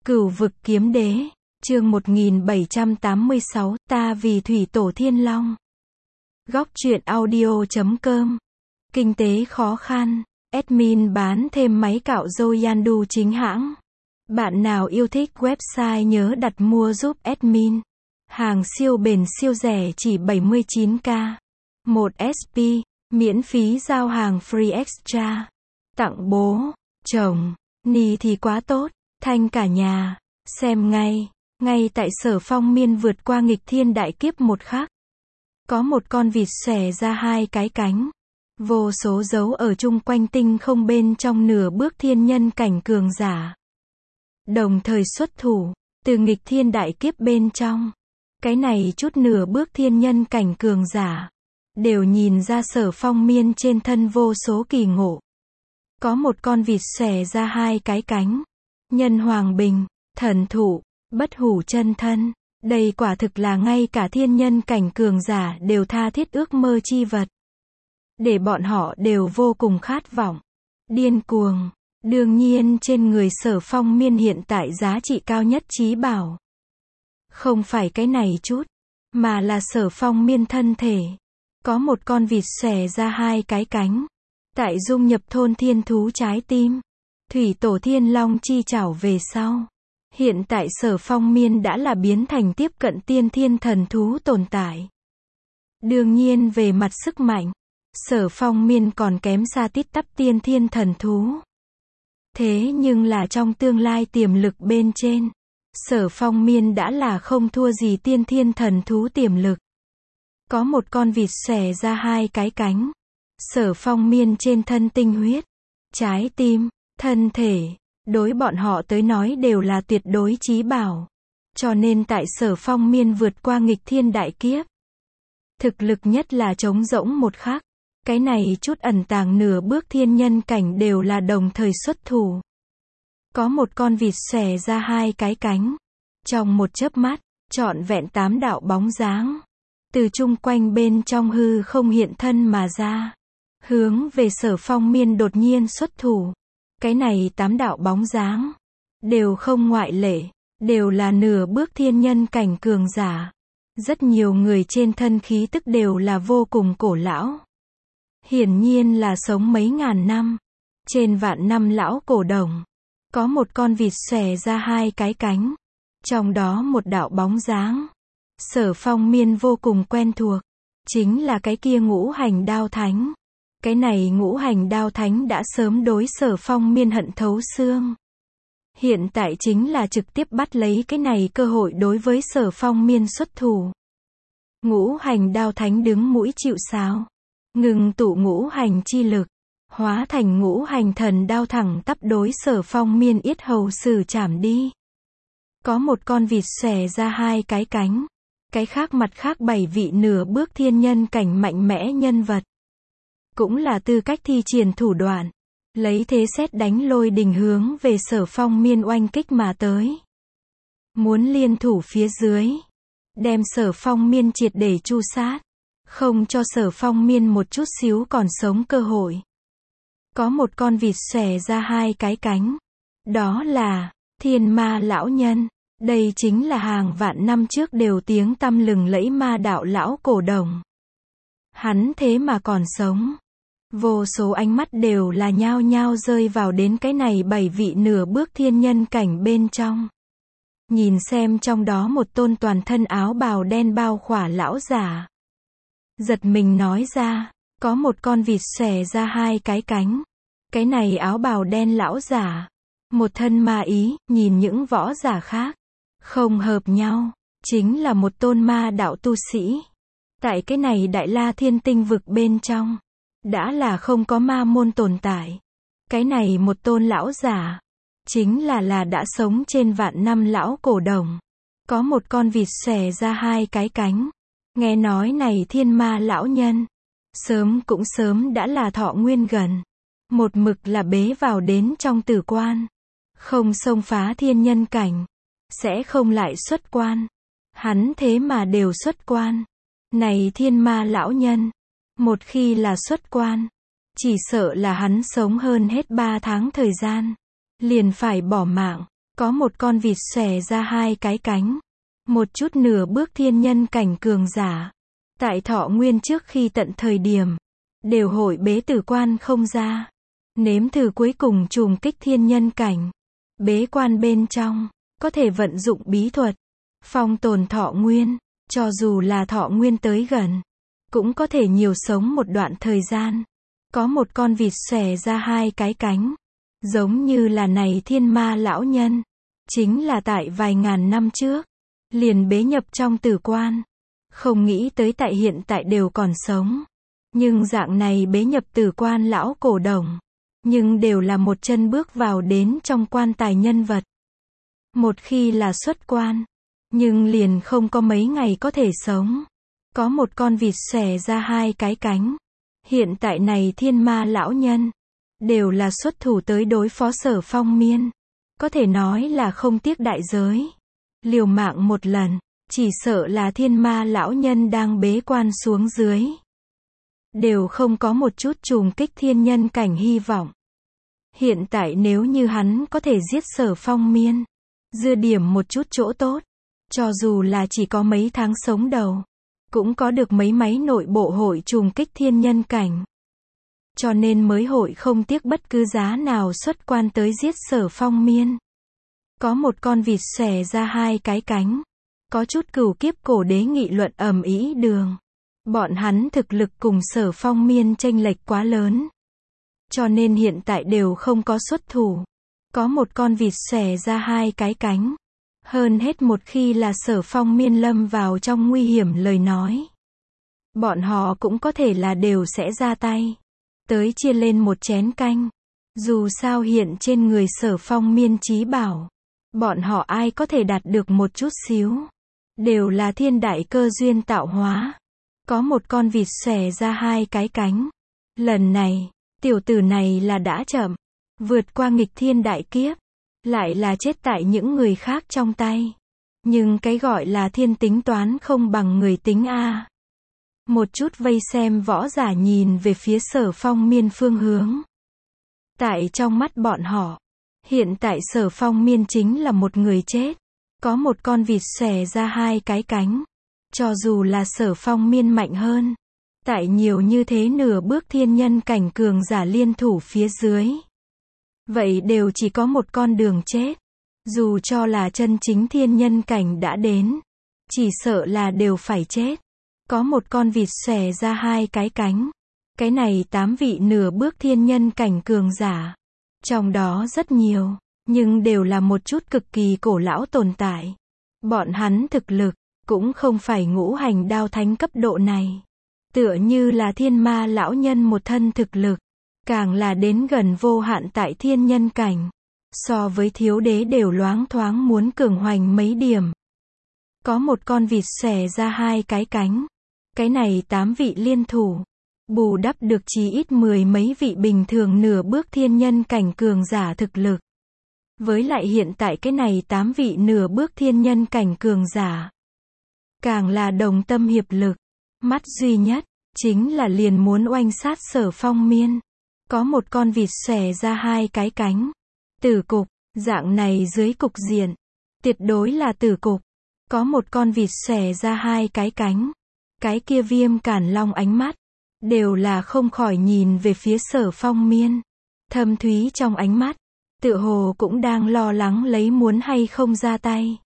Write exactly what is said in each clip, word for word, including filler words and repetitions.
Cửu vực kiếm đế, chương một nghìn bảy trăm tám mươi sáu, ta vì thủy tổ thiên long. Góc truyện audio chấm com. Kinh tế khó khăn, admin bán thêm máy cạo râu Yandu chính hãng. Bạn nào yêu thích website nhớ đặt mua giúp admin. Hàng siêu bền siêu rẻ chỉ bảy mươi chín k. một ét pê, miễn phí giao hàng free extra. Tặng bố, chồng, ni thì quá tốt, thanh cả nhà. Xem ngay, ngay tại Sở Phong Miên vượt qua nghịch thiên đại kiếp một khắc. Có một con vịt xòe ra hai cái cánh. Vô số dấu ở chung quanh tinh không bên trong nửa bước thiên nhân cảnh cường giả. Đồng thời xuất thủ, từ nghịch thiên đại kiếp bên trong. Cái này chút nửa bước thiên nhân cảnh cường giả. Đều nhìn ra Sở Phong Miên trên thân vô số kỳ ngộ. Có một con vịt xòe ra hai cái cánh. Nhân hoàng bình, thần thụ, bất hủ chân thân. Đây quả thực là ngay cả thiên nhân cảnh cường giả đều tha thiết ước mơ chi vật. Để bọn họ đều vô cùng khát vọng. Điên cuồng. Đương nhiên trên người Sở Phong Miên hiện tại giá trị cao nhất chí bảo. Không phải cái này chút, mà là Sở Phong Miên thân thể. Có một con vịt xòe ra hai cái cánh. Tại dung nhập thôn thiên thú trái tim. Thủy tổ thiên long chi chảo về sau. Hiện tại Sở Phong Miên đã là biến thành tiếp cận tiên thiên thần thú tồn tại. Đương nhiên về mặt sức mạnh, Sở Phong Miên còn kém xa tít tắp tiên thiên thần thú. Thế nhưng là trong tương lai tiềm lực bên trên, Sở Phong Miên đã là không thua gì tiên thiên thần thú tiềm lực. Có một con vịt xòe ra hai cái cánh. Sở Phong Miên trên thân tinh huyết, trái tim, thân thể, đối bọn họ tới nói đều là tuyệt đối chí bảo. Cho nên tại Sở Phong Miên vượt qua nghịch thiên đại kiếp. Thực lực nhất là trống rỗng một khắc. Cái này chút ẩn tàng nửa bước thiên nhân cảnh đều là đồng thời xuất thủ. Có một con vịt xòe ra hai cái cánh. Trong một chớp mắt, trọn vẹn tám đạo bóng dáng. Từ chung quanh bên trong hư không hiện thân mà ra. Hướng về Sở Phong Miên đột nhiên xuất thủ. Cái này tám đạo bóng dáng. Đều không ngoại lệ. Đều là nửa bước thiên nhân cảnh cường giả. Rất nhiều người trên thân khí tức đều là vô cùng cổ lão. Hiển nhiên là sống mấy ngàn năm. Trên vạn năm lão cổ đồng. Có một con vịt xòe ra hai cái cánh. Trong đó một đạo bóng dáng. Sở Phong Miên vô cùng quen thuộc. Chính là cái kia ngũ hành đao thánh. Cái này ngũ hành đao thánh đã sớm đối Sở Phong Miên hận thấu xương. Hiện tại chính là trực tiếp bắt lấy cái này cơ hội đối với Sở Phong Miên xuất thủ. Ngũ hành đao thánh đứng mũi chịu sào. Ngừng tụ ngũ hành chi lực. Hóa thành ngũ hành thần đao thẳng tắp đối Sở Phong Miên yết hầu xử chảm đi. Có một con vịt xòe ra hai cái cánh. Cái khác mặt khác bảy vị nửa bước thiên nhân cảnh mạnh mẽ nhân vật. Cũng là tư cách thi triển thủ đoạn. Lấy thế sét đánh lôi đình hướng về Sở Phong Miên oanh kích mà tới. Muốn liên thủ phía dưới. Đem Sở Phong Miên triệt để tru sát. Không cho Sở Phong Miên một chút xíu còn sống cơ hội. Có một con vịt xòe ra hai cái cánh. Đó là Thiên Ma lão nhân. Đây chính là hàng vạn năm trước đều tiếng tăm lừng lẫy ma đạo lão cổ đồng. Hắn thế mà còn sống. Vô số ánh mắt đều là nhao nhao rơi vào đến cái này bảy vị nửa bước thiên nhân cảnh bên trong. Nhìn xem trong đó một tôn toàn thân áo bào đen bao khỏa lão giả. Giật mình nói ra, có một con vịt xòe ra hai cái cánh. Cái này áo bào đen lão giả. Một thân ma ý, nhìn những võ giả khác. Không hợp nhau, chính là một tôn ma đạo tu sĩ. Tại cái này Đại La Thiên Tinh vực bên trong. Đã là không có ma môn tồn tại. Cái này một tôn lão giả. Chính là là đã sống trên vạn năm lão cổ đồng. Có một con vịt xòe ra hai cái cánh. Nghe nói này thiên ma lão nhân. Sớm cũng sớm đã là thọ nguyên gần. Một mực là bế vào đến trong tử quan. Không xông phá thiên nhân cảnh. Sẽ không lại xuất quan. Hắn thế mà đều xuất quan. Này thiên ma lão nhân. Một khi là xuất quan. Chỉ sợ là hắn sống hơn hết ba tháng thời gian. Liền phải bỏ mạng. Có một con vịt xòe ra hai cái cánh. Một chút nửa bước thiên nhân cảnh cường giả. Tại Thọ Nguyên trước khi tận thời điểm, đều hội bế tử quan không ra. Nếm thử cuối cùng trùng kích thiên nhân cảnh. Bế quan bên trong, có thể vận dụng bí thuật. Phong tồn Thọ Nguyên, cho dù là Thọ Nguyên tới gần, cũng có thể nhiều sống một đoạn thời gian. Có một con vịt xòe ra hai cái cánh. Giống như là này thiên ma lão nhân. Chính là tại vài ngàn năm trước. Liền bế nhập trong tử quan. Không nghĩ tới tại hiện tại đều còn sống. Nhưng dạng này bế nhập tử quan lão cổ đồng. Nhưng đều là một chân bước vào đến trong quan tài nhân vật. Một khi là xuất quan. Nhưng liền không có mấy ngày có thể sống. Có một con vịt xòe ra hai cái cánh. Hiện tại này thiên ma lão nhân. Đều là xuất thủ tới đối phó Sở Phong Miên. Có thể nói là không tiếc đại giới. Liều mạng một lần. Chỉ sợ là thiên ma lão nhân đang bế quan xuống dưới. Đều không có một chút trùng kích thiên nhân cảnh hy vọng. Hiện tại nếu như hắn có thể giết Sở Phong Miên. Dư điểm một chút chỗ tốt. Cho dù là chỉ có mấy tháng sống đầu. Cũng có được mấy máy nội bộ hội trùng kích thiên nhân cảnh. Cho nên mới hội không tiếc bất cứ giá nào xuất quan tới giết Sở Phong Miên. Có một con vịt xòe ra hai cái cánh. Có chút cửu kiếp cổ đế nghị luận ầm ĩ đường. Bọn hắn thực lực cùng Sở Phong Miên chênh lệch quá lớn. Cho nên hiện tại đều không có xuất thủ. Có một con vịt xòe ra hai cái cánh. Hơn hết một khi là Sở Phong Miên lâm vào trong nguy hiểm lời nói. Bọn họ cũng có thể là đều sẽ ra tay. Tới chia lên một chén canh. Dù sao hiện trên người Sở Phong Miên chí bảo. Bọn họ ai có thể đạt được một chút xíu. Đều là thiên đại cơ duyên tạo hóa. Có một con vịt xòe ra hai cái cánh. Lần này, tiểu tử này là đã chậm. Vượt qua nghịch thiên đại kiếp. Lại là chết tại những người khác trong tay. Nhưng cái gọi là thiên tính toán không bằng người tính a. Một chút vây xem võ giả nhìn về phía Sở Phong Miên phương hướng. Tại trong mắt bọn họ, hiện tại Sở Phong Miên chính là một người chết. Có một con vịt xòe ra hai cái cánh. Cho dù là Sở Phong Miên mạnh hơn. Tại nhiều như thế nửa bước thiên nhân cảnh cường giả liên thủ phía dưới. Vậy đều chỉ có một con đường chết. Dù cho là chân chính thiên nhân cảnh đã đến. Chỉ sợ là đều phải chết. Có một con vịt xòe ra hai cái cánh. Cái này tám vị nửa bước thiên nhân cảnh cường giả. Trong đó rất nhiều. Nhưng đều là một chút cực kỳ cổ lão tồn tại. Bọn hắn thực lực. Cũng không phải ngũ hành đao thánh cấp độ này. Tựa như là thiên ma lão nhân một thân thực lực. Càng là đến gần vô hạn tại thiên nhân cảnh. So với thiếu đế đều loáng thoáng muốn cường hoành mấy điểm. Có một con vịt xòe ra hai cái cánh. Cái này tám vị liên thủ. Bù đắp được chí ít mười mấy vị bình thường nửa bước thiên nhân cảnh cường giả thực lực. Với lại hiện tại cái này tám vị nửa bước thiên nhân cảnh cường giả. Càng là đồng tâm hiệp lực. Mắt duy nhất. Chính là liền muốn oanh sát Sở Phong Miên. Có một con vịt xòe ra hai cái cánh. Tử cục. Dạng này dưới cục diện. Tuyệt đối là tử cục. Có một con vịt xòe ra hai cái cánh. Cái kia Viêm Cản Long ánh mắt. Đều là không khỏi nhìn về phía Sở Phong Miên. Thâm thúy trong ánh mắt. Tựa hồ cũng đang lo lắng lấy muốn hay không ra tay.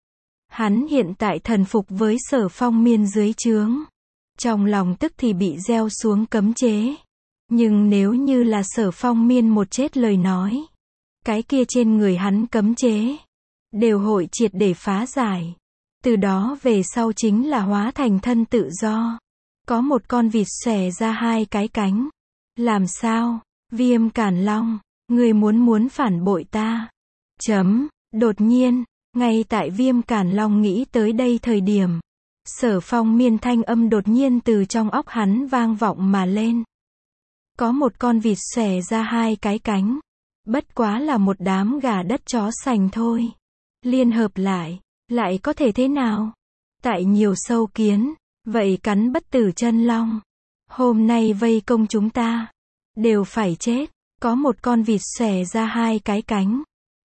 Hắn hiện tại thần phục với Sở Phong Miên dưới trướng. Trong lòng tức thì bị gieo xuống cấm chế. Nhưng nếu như là Sở Phong Miên một chết lời nói. Cái kia trên người hắn cấm chế. Đều hội triệt để phá giải. Từ đó về sau chính là hóa thành thân tự do. Có một con vịt xòe ra hai cái cánh. Làm sao? Viêm Cản Long. Ngươi muốn muốn phản bội ta. Chấm. Đột nhiên. Ngay tại Viêm Cản Long nghĩ tới đây thời điểm. Sở Phong Miên thanh âm đột nhiên từ trong óc hắn vang vọng mà lên. Có một con vịt xòe ra hai cái cánh. Bất quá là một đám gà đất chó sành thôi. Liên hợp lại. Lại có thể thế nào? Tại nhiều sâu kiến. Vậy cắn bất tử chân long. Hôm nay vây công chúng ta. Đều phải chết. Có một con vịt xòe ra hai cái cánh.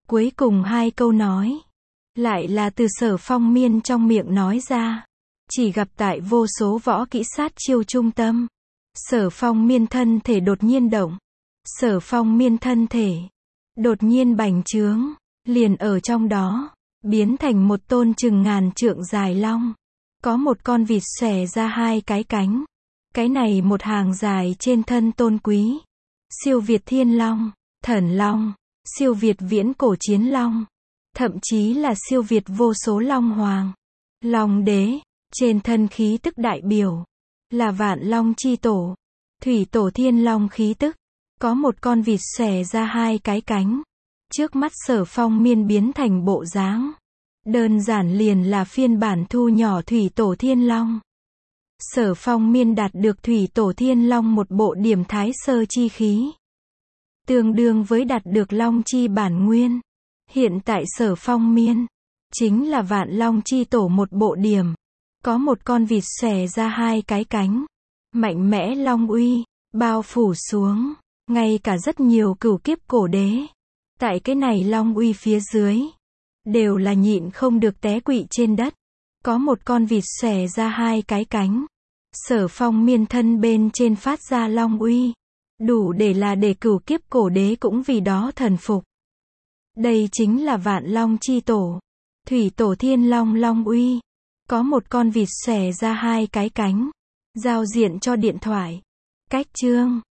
Cuối cùng hai câu nói, lại là từ Sở Phong Miên trong miệng nói ra. Chỉ gặp tại vô số võ kỹ sát chiêu trung tâm. Sở Phong Miên thân thể đột nhiên động. Sở Phong Miên thân thể đột nhiên bành trướng, liền ở trong đó, biến thành một tôn chừng ngàn trượng dài long. Có một con vịt xòe ra hai cái cánh. Cái này một hàng dài trên thân tôn quý. Siêu việt thiên long, thần long, siêu việt viễn cổ chiến long. Thậm chí là siêu việt vô số long hoàng, long đế. Trên thân khí tức đại biểu là vạn long chi tổ, thủy tổ thiên long khí tức. Có một con vịt xòe ra hai cái cánh. Trước mắt Sở Phong Miên biến thành bộ dáng, đơn giản liền là phiên bản thu nhỏ thủy tổ thiên long. Sở Phong Miên đạt được thủy tổ thiên long một bộ điểm thái sơ chi khí, tương đương với đạt được long chi bản nguyên. Hiện tại Sở Phong Miên chính là vạn long chi tổ một bộ điểm. Có một con vịt xòe ra hai cái cánh, mạnh mẽ long uy bao phủ xuống, ngay cả rất nhiều cửu kiếp cổ đế, tại cái này long uy phía dưới, đều là nhịn không được té quỵ trên đất. Có một con vịt xòe ra hai cái cánh, Sở Phong Miên thân bên trên phát ra long uy, đủ để là để cửu kiếp cổ đế cũng vì đó thần phục. Đây chính là vạn long chi tổ, thủy tổ thiên long long uy. Có một con vịt xòe ra hai cái cánh, giao diện cho điện thoại. Cách chương